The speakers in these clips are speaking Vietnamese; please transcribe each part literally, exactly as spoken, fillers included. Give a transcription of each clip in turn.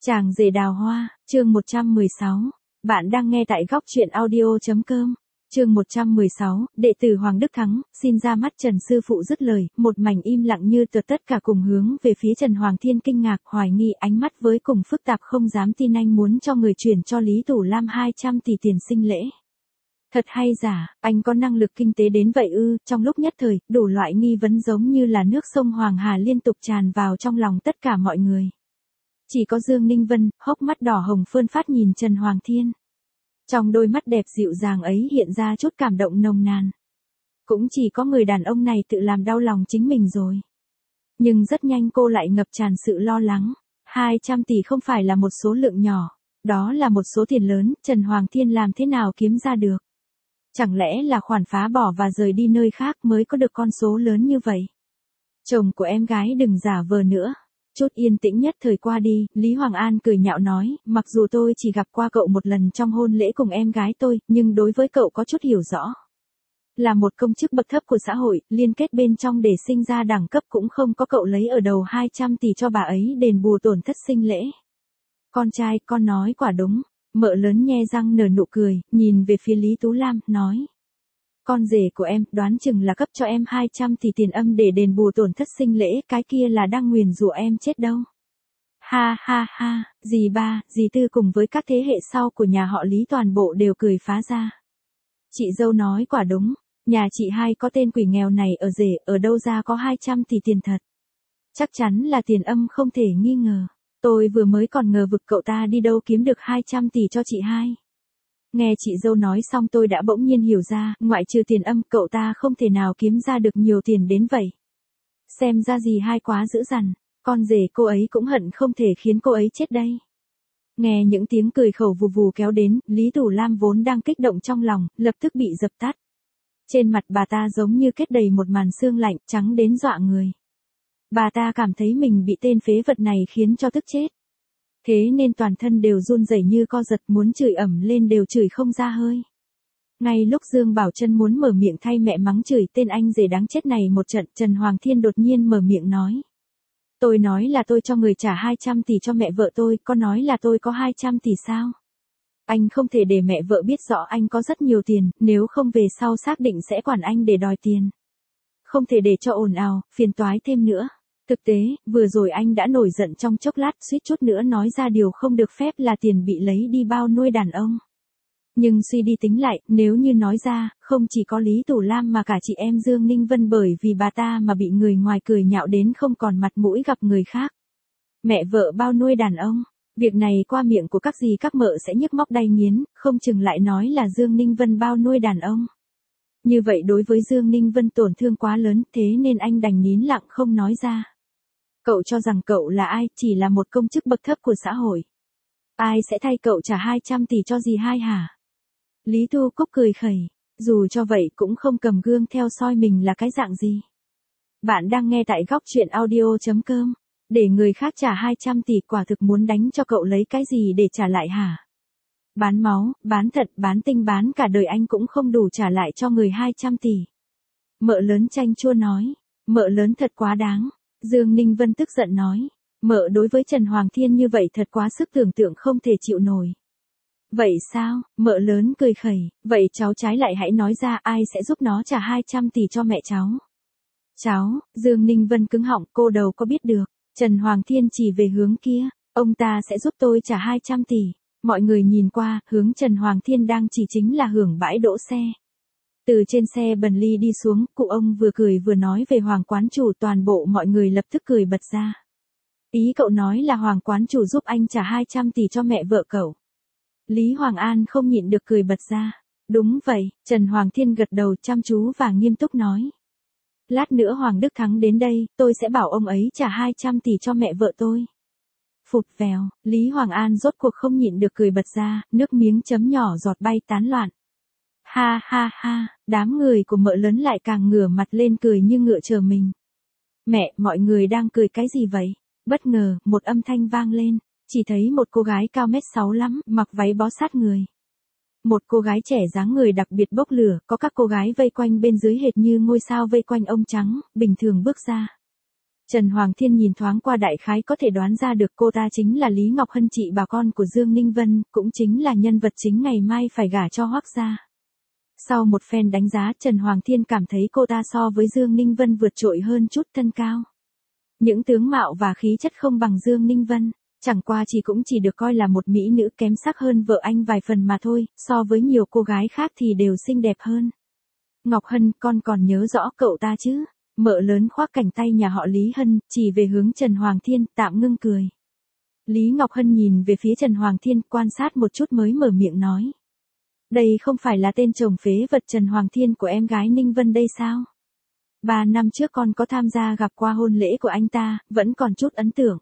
Chàng rể đào hoa, chương một trăm mười sáu. Bạn đang nghe tại góc truyện audio.com. Chương một trăm mười sáu, đệ tử Hoàng Đức Thắng, xin ra mắt Trần sư phụ dứt lời, một mảnh im lặng như tờ, tất cả cùng hướng về phía Trần Hoàng Thiên kinh ngạc, hoài nghi, ánh mắt với cùng phức tạp, không dám tin anh muốn cho người chuyển cho Lý Tủ Lam hai trăm tỷ tiền sinh lễ. Thật hay giả, anh có năng lực kinh tế đến vậy ư? Trong lúc nhất thời, đủ loại nghi vấn giống như là nước sông Hoàng Hà liên tục tràn vào trong lòng tất cả mọi người. Chỉ có Dương Ninh Vân, hốc mắt đỏ hồng phơn phát nhìn Trần Hoàng Thiên. Trong đôi mắt đẹp dịu dàng ấy hiện ra chút cảm động nồng nàn. Cũng chỉ có người đàn ông này tự làm đau lòng chính mình rồi. Nhưng rất nhanh cô lại ngập tràn sự lo lắng. hai trăm tỷ không phải là một số lượng nhỏ. Đó là một số tiền lớn, Trần Hoàng Thiên làm thế nào kiếm ra được? Chẳng lẽ là khoản phá bỏ và rời đi nơi khác mới có được con số lớn như vậy? Chồng của em gái đừng giả vờ nữa. Chút yên tĩnh nhất thời qua đi, Lý Hoàng An cười nhạo nói, mặc dù tôi chỉ gặp qua cậu một lần trong hôn lễ cùng em gái tôi, nhưng đối với cậu có chút hiểu rõ. Là một công chức bậc thấp của xã hội, liên kết bên trong để sinh ra đẳng cấp cũng không có cậu lấy ở đầu hai trăm tỷ cho bà ấy đền bù tổn thất sinh lễ. Con trai, con nói quả đúng. Mợ lớn nhe răng nở nụ cười, nhìn về phía Lý Tú Lam, nói. Con rể của em, đoán chừng là cấp cho em hai trăm tỷ tiền âm để đền bù tổn thất sinh lễ, cái kia là đang nguyền rủa em chết đâu. Ha ha ha, dì ba, dì tư cùng với các thế hệ sau của nhà họ Lý toàn bộ đều cười phá ra. Chị dâu nói quả đúng, nhà chị hai có tên quỷ nghèo này ở rể, ở đâu ra có hai trăm tỷ tiền thật. Chắc chắn là tiền âm không thể nghi ngờ. Tôi vừa mới còn ngờ vực cậu ta đi đâu kiếm được hai trăm tỷ cho chị hai. Nghe chị dâu nói xong tôi đã bỗng nhiên hiểu ra, ngoại trừ tiền âm cậu ta không thể nào kiếm ra được nhiều tiền đến vậy. Xem ra dì hai quá dữ dằn, con rể cô ấy cũng hận không thể khiến cô ấy chết đây. Nghe những tiếng cười khẩu vù vù kéo đến, Lý Tủ Lam vốn đang kích động trong lòng, lập tức bị dập tắt. Trên mặt bà ta giống như kết đầy một màn sương lạnh, trắng đến dọa người. Bà ta cảm thấy mình bị tên phế vật này khiến cho tức chết. Thế nên toàn thân đều run rẩy như co giật, muốn chửi ẩm lên đều chửi không ra hơi. Ngay lúc Dương Bảo Trân muốn mở miệng thay mẹ mắng chửi tên anh rể đáng chết này một trận, Trần Hoàng Thiên đột nhiên mở miệng nói. Tôi nói là tôi cho người trả hai trăm tỷ cho mẹ vợ tôi, có nói là tôi có hai trăm tỷ sao? Anh không thể để mẹ vợ biết rõ anh có rất nhiều tiền, nếu không về sau xác định sẽ quản anh để đòi tiền. Không thể để cho ồn ào, phiền toái thêm nữa. Thực tế, vừa rồi anh đã nổi giận trong chốc lát, suýt chút nữa nói ra điều không được phép là tiền bị lấy đi bao nuôi đàn ông. Nhưng suy đi tính lại, nếu như nói ra, không chỉ có Lý Tủ Lam mà cả chị em Dương Ninh Vân bởi vì bà ta mà bị người ngoài cười nhạo đến không còn mặt mũi gặp người khác. Mẹ vợ bao nuôi đàn ông, việc này qua miệng của các dì các mợ sẽ nhức móc đay nghiến, không chừng lại nói là Dương Ninh Vân bao nuôi đàn ông. Như vậy đối với Dương Ninh Vân tổn thương quá lớn, thế nên anh đành nín lặng không nói ra. Cậu cho rằng cậu là ai, chỉ là một công chức bậc thấp của xã hội. Ai sẽ thay cậu trả hai trăm tỷ cho dì hai hả? Lý Tu Cúc cười khẩy, dù cho vậy cũng không cầm gương theo soi mình là cái dạng gì. Bạn đang nghe tại góc truyện audio.com, để người khác trả hai trăm tỷ quả thực muốn đánh cho cậu lấy cái gì để trả lại hả? Bán máu, bán thận, bán tinh bán cả đời anh cũng không đủ trả lại cho người hai trăm tỷ. Mợ lớn chanh chua nói, mợ lớn thật quá đáng. Dương Ninh Vân tức giận nói, mợ đối với Trần Hoàng Thiên như vậy thật quá sức tưởng tượng không thể chịu nổi. Vậy sao, mợ lớn cười khẩy, vậy cháu trái lại hãy nói ra ai sẽ giúp nó trả hai trăm tỷ cho mẹ cháu. Cháu, Dương Ninh Vân cứng họng, cô đầu có biết được, Trần Hoàng Thiên chỉ về hướng kia, ông ta sẽ giúp tôi trả hai trăm tỷ. Mọi người nhìn qua, hướng Trần Hoàng Thiên đang chỉ chính là hưởng bãi đỗ xe. Từ trên xe Bentley đi xuống, cụ ông vừa cười vừa nói về Hoàng quán chủ, toàn bộ mọi người lập tức cười bật ra. Ý cậu nói là Hoàng quán chủ giúp anh trả hai trăm tỷ cho mẹ vợ cậu. Lý Hoàng An không nhịn được cười bật ra. Đúng vậy, Trần Hoàng Thiên gật đầu chăm chú và nghiêm túc nói. Lát nữa Hoàng Đức Thắng đến đây, tôi sẽ bảo ông ấy trả hai trăm tỷ cho mẹ vợ tôi. Phụt vèo, Lý Hoàng An rốt cuộc không nhịn được cười bật ra, nước miếng chấm nhỏ giọt bay tán loạn. Ha ha ha, đám người của mợ lớn lại càng ngửa mặt lên cười như ngựa chờ mình. Mẹ, mọi người đang cười cái gì vậy? Bất ngờ, một âm thanh vang lên, chỉ thấy một cô gái cao mét sáu lắm, mặc váy bó sát người. Một cô gái trẻ dáng người đặc biệt bốc lửa, có các cô gái vây quanh bên dưới hệt như ngôi sao vây quanh ông trắng, bình thường bước ra. Trần Hoàng Thiên nhìn thoáng qua đại khái có thể đoán ra được cô ta chính là Lý Ngọc Hân, chị bà con của Dương Ninh Vân, cũng chính là nhân vật chính ngày mai phải gả cho Hoắc gia. Sau một phen đánh giá, Trần Hoàng Thiên cảm thấy cô ta so với Dương Ninh Vân vượt trội hơn chút, thân cao. Những tướng mạo và khí chất không bằng Dương Ninh Vân, chẳng qua chỉ cũng chỉ được coi là một mỹ nữ kém sắc hơn vợ anh vài phần mà thôi, so với nhiều cô gái khác thì đều xinh đẹp hơn. Ngọc Hân, con còn nhớ rõ cậu ta chứ? Mợ lớn khoác cảnh tay nhà họ Lý Hân, chỉ về hướng Trần Hoàng Thiên, tạm ngưng cười. Lý Ngọc Hân nhìn về phía Trần Hoàng Thiên, quan sát một chút mới mở miệng nói. Đây không phải là tên chồng phế vật Trần Hoàng Thiên của em gái Ninh Vân đây sao? Ba năm trước con có tham gia gặp qua hôn lễ của anh ta, vẫn còn chút ấn tượng.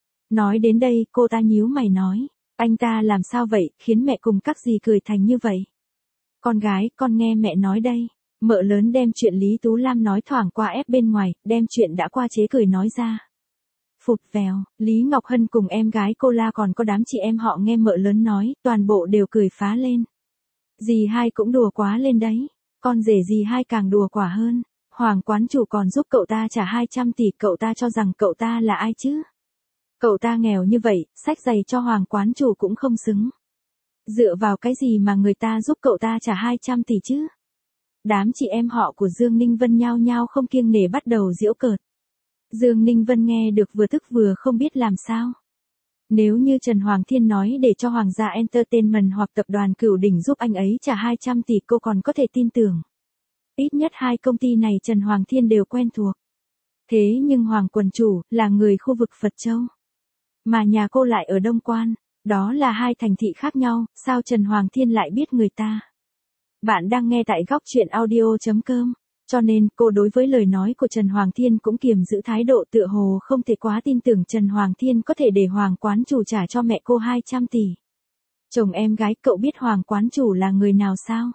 Nói đến đây, cô ta nhíu mày nói, anh ta làm sao vậy, khiến mẹ cùng các dì cười thành như vậy? Con gái, con nghe mẹ nói đây. Mợ lớn đem chuyện Lý Tú Lam nói thoảng qua ép bên ngoài, đem chuyện đã qua chế cười nói ra. Phụt vèo, Lý Ngọc Hân cùng em gái cô La còn có đám chị em họ nghe mợ lớn nói, toàn bộ đều cười phá lên. Dì hai cũng đùa quá lên đấy, con rể dì hai càng đùa quả hơn. Hoàng quán chủ còn giúp cậu ta trả hai trăm tỷ, cậu ta cho rằng cậu ta là ai chứ? Cậu ta nghèo như vậy, xách giày cho Hoàng quán chủ cũng không xứng. Dựa vào cái gì mà người ta giúp cậu ta trả hai trăm tỷ chứ? Đám chị em họ của Dương Ninh Vân nhao nhao không kiêng nể bắt đầu giễu cợt. Dương Ninh Vân nghe được vừa tức vừa không biết làm sao. Nếu như Trần Hoàng Thiên nói để cho Hoàng gia Entertainment hoặc tập đoàn Cửu Đỉnh giúp anh ấy trả hai trăm tỷ, cô còn có thể tin tưởng. Ít nhất hai công ty này Trần Hoàng Thiên đều quen thuộc. Thế nhưng Hoàng quần chủ là người khu vực Phật Châu. Mà nhà cô lại ở Đông Quan, đó là hai thành thị khác nhau, sao Trần Hoàng Thiên lại biết người ta? Bạn đang nghe tại góc truyện audio chấm com, cho nên cô đối với lời nói của Trần Hoàng Thiên cũng kiềm giữ thái độ tựa hồ không thể quá tin tưởng Trần Hoàng Thiên có thể để Hoàng quán chủ trả cho mẹ cô hai trăm tỷ. Chồng em gái, cậu biết Hoàng quán chủ là người nào sao?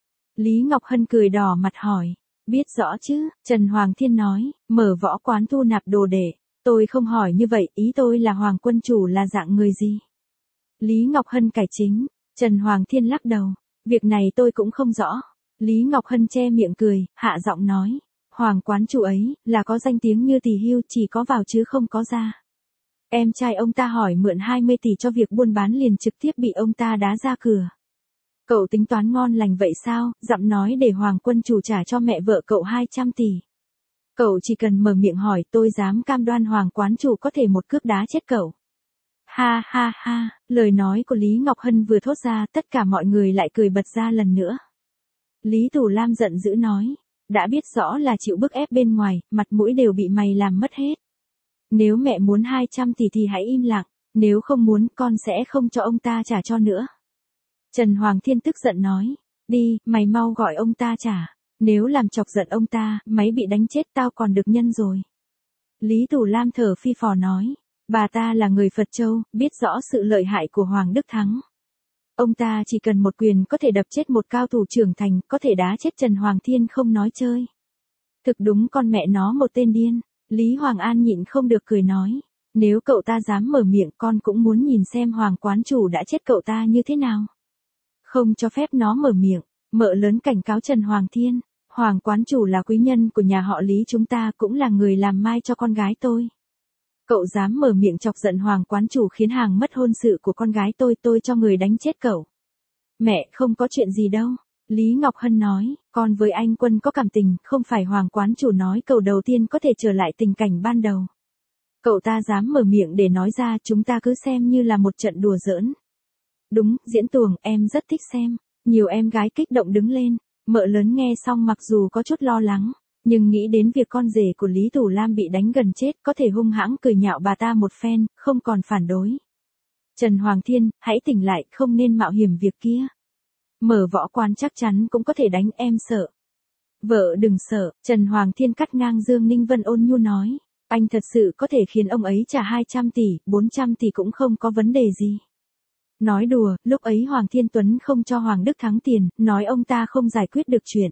Lý Ngọc Hân cười đỏ mặt hỏi. Biết rõ chứ, Trần Hoàng Thiên nói, mở võ quán thu nạp đồ đệ. Tôi không hỏi như vậy, ý tôi là Hoàng quân chủ là dạng người gì? Lý Ngọc Hân cải chính. Trần Hoàng Thiên lắc đầu. Việc này tôi cũng không rõ. Lý Ngọc Hân che miệng cười, hạ giọng nói. Hoàng quán chủ ấy, là có danh tiếng như tỷ hưu, chỉ có vào chứ không có ra. Em trai ông ta hỏi mượn hai mươi tỷ cho việc buôn bán liền trực tiếp bị ông ta đá ra cửa. Cậu tính toán ngon lành vậy sao, dặm nói để Hoàng quân chủ trả cho mẹ vợ cậu hai trăm tỷ. Cậu chỉ cần mở miệng hỏi, tôi dám cam đoan Hoàng quán chủ có thể một cước đá chết cậu. Ha ha ha, lời nói của Lý Ngọc Hân vừa thốt ra, tất cả mọi người lại cười bật ra lần nữa. Lý Tú Lam giận dữ nói, đã biết rõ là chịu bức ép bên ngoài, mặt mũi đều bị mày làm mất hết. Nếu mẹ muốn hai trăm tỷ thì hãy im lặng, nếu không muốn con sẽ không cho ông ta trả cho nữa. Trần Hoàng Thiên tức giận nói, đi, mày mau gọi ông ta trả, nếu làm chọc giận ông ta, máy bị đánh chết tao còn được nhân rồi. Lý Tú Lam thở phi phò nói, bà ta là người Phật Châu, biết rõ sự lợi hại của Hoàng Đức Thắng. Ông ta chỉ cần một quyền có thể đập chết một cao thủ trưởng thành, có thể đá chết Trần Hoàng Thiên không nói chơi. Thực đúng con mẹ nó một tên điên. Lý Hoàng An nhịn không được cười nói, nếu cậu ta dám mở miệng con cũng muốn nhìn xem Hoàng quán chủ đã chết cậu ta như thế nào. Không cho phép nó mở miệng, mợ lớn cảnh cáo Trần Hoàng Thiên, Hoàng quán chủ là quý nhân của nhà họ Lý chúng ta, cũng là người làm mai cho con gái tôi. Cậu dám mở miệng chọc giận Hoàng quán chủ khiến hàng mất hôn sự của con gái tôi, tôi cho người đánh chết cậu. Mẹ, không có chuyện gì đâu. Lý Ngọc Hân nói, con với anh Quân có cảm tình, không phải Hoàng quán chủ nói cậu đầu tiên có thể trở lại tình cảnh ban đầu. Cậu ta dám mở miệng để nói ra, chúng ta cứ xem như là một trận đùa giỡn. Đúng, diễn tuồng, em rất thích xem. Nhiều em gái kích động đứng lên. Mợ lớn nghe xong mặc dù có chút lo lắng, nhưng nghĩ đến việc con rể của Lý Tú Lam bị đánh gần chết có thể hung hãng cười nhạo bà ta một phen, không còn phản đối. Trần Hoàng Thiên, hãy tỉnh lại, không nên mạo hiểm việc kia. Mở võ quán chắc chắn cũng có thể đánh, em sợ. Vợ đừng sợ, Trần Hoàng Thiên cắt ngang Dương Ninh Vân ôn nhu nói. Anh thật sự có thể khiến ông ấy trả hai trăm tỷ, bốn trăm tỷ cũng không có vấn đề gì. Nói đùa, lúc ấy Hoàng Thiên Tuấn không cho Hoàng Đức Thắng tiền, nói ông ta không giải quyết được chuyện.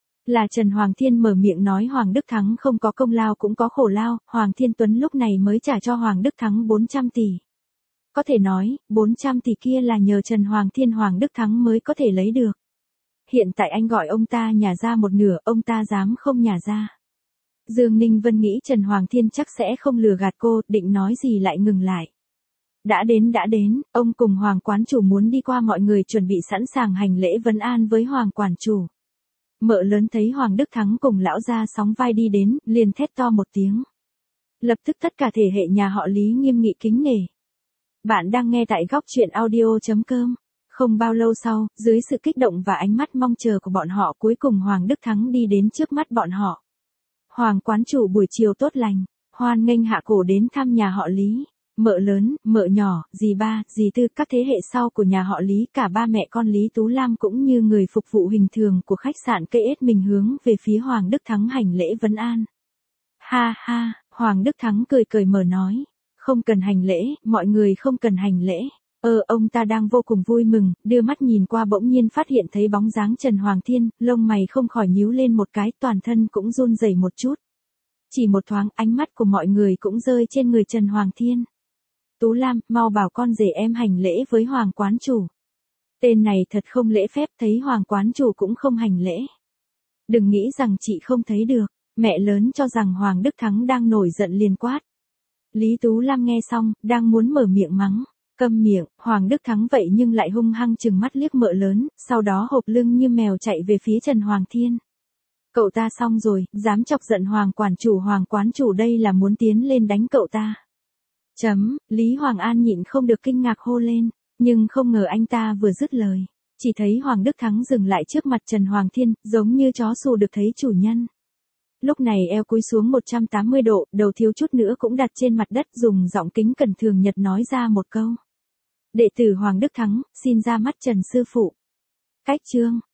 Là Trần Hoàng Thiên mở miệng nói Hoàng Đức Thắng không có công lao cũng có khổ lao, Hoàng Thiên Tuấn lúc này mới trả cho Hoàng Đức Thắng bốn trăm tỷ. Có thể nói, bốn trăm tỷ kia là nhờ Trần Hoàng Thiên Hoàng Đức Thắng mới có thể lấy được. Hiện tại anh gọi ông ta nhả ra một nửa, ông ta dám không nhả ra. Dương Ninh Vân nghĩ Trần Hoàng Thiên chắc sẽ không lừa gạt cô, định nói gì lại ngừng lại. Đã đến đã đến, ông cùng Hoàng quán chủ muốn đi qua, mọi người chuẩn bị sẵn sàng hành lễ vấn an với Hoàng quản chủ. Mợ lớn thấy Hoàng Đức Thắng cùng lão gia sóng vai đi đến, liền thét to một tiếng. Lập tức tất cả thể hệ nhà họ Lý nghiêm nghị kính nể. Bạn đang nghe tại góc truyện audio.com. Không bao lâu sau, dưới sự kích động và ánh mắt mong chờ của bọn họ, cuối cùng Hoàng Đức Thắng đi đến trước mắt bọn họ. Hoàng quán chủ buổi chiều tốt lành, hoan nghênh hạ cổ đến thăm nhà họ Lý. Mợ lớn, mợ nhỏ, dì ba, dì tư, các thế hệ sau của nhà họ Lý, cả ba mẹ con Lý Tú Lam cũng như người phục vụ hình thường của khách sạn cây ết mình hướng về phía Hoàng Đức Thắng hành lễ vấn an. Ha ha, Hoàng Đức Thắng cười cười mở nói. Không cần hành lễ, mọi người không cần hành lễ. Ờ ông ta đang vô cùng vui mừng, đưa mắt nhìn qua bỗng nhiên phát hiện thấy bóng dáng Trần Hoàng Thiên, lông mày không khỏi nhíu lên một cái, toàn thân cũng run rẩy một chút. Chỉ một thoáng ánh mắt của mọi người cũng rơi trên người Trần Hoàng Thiên. Tú Lam, mau bảo con rể em hành lễ với Hoàng quán chủ. Tên này thật không lễ phép, thấy Hoàng quán chủ cũng không hành lễ. Đừng nghĩ rằng chị không thấy được, mẹ lớn cho rằng Hoàng Đức Thắng đang nổi giận liền quát. Lý Tú Lam nghe xong, đang muốn mở miệng mắng. Câm miệng, Hoàng Đức Thắng vậy nhưng lại hung hăng trừng mắt liếc mợ lớn, sau đó hộp lưng như mèo chạy về phía Trần Hoàng Thiên. Cậu ta xong rồi, dám chọc giận Hoàng quản chủ, Hoàng quán chủ đây là muốn tiến lên đánh cậu ta. Chấm, Lý Hoàng An nhịn không được kinh ngạc hô lên, nhưng không ngờ anh ta vừa dứt lời. Chỉ thấy Hoàng Đức Thắng dừng lại trước mặt Trần Hoàng Thiên, giống như chó xù được thấy chủ nhân. Lúc này eo cúi xuống một trăm tám mươi độ, đầu thiếu chút nữa cũng đặt trên mặt đất, dùng giọng kính cẩn thường nhật nói ra một câu. Đệ tử Hoàng Đức Thắng, xin ra mắt Trần sư phụ. Cách chương.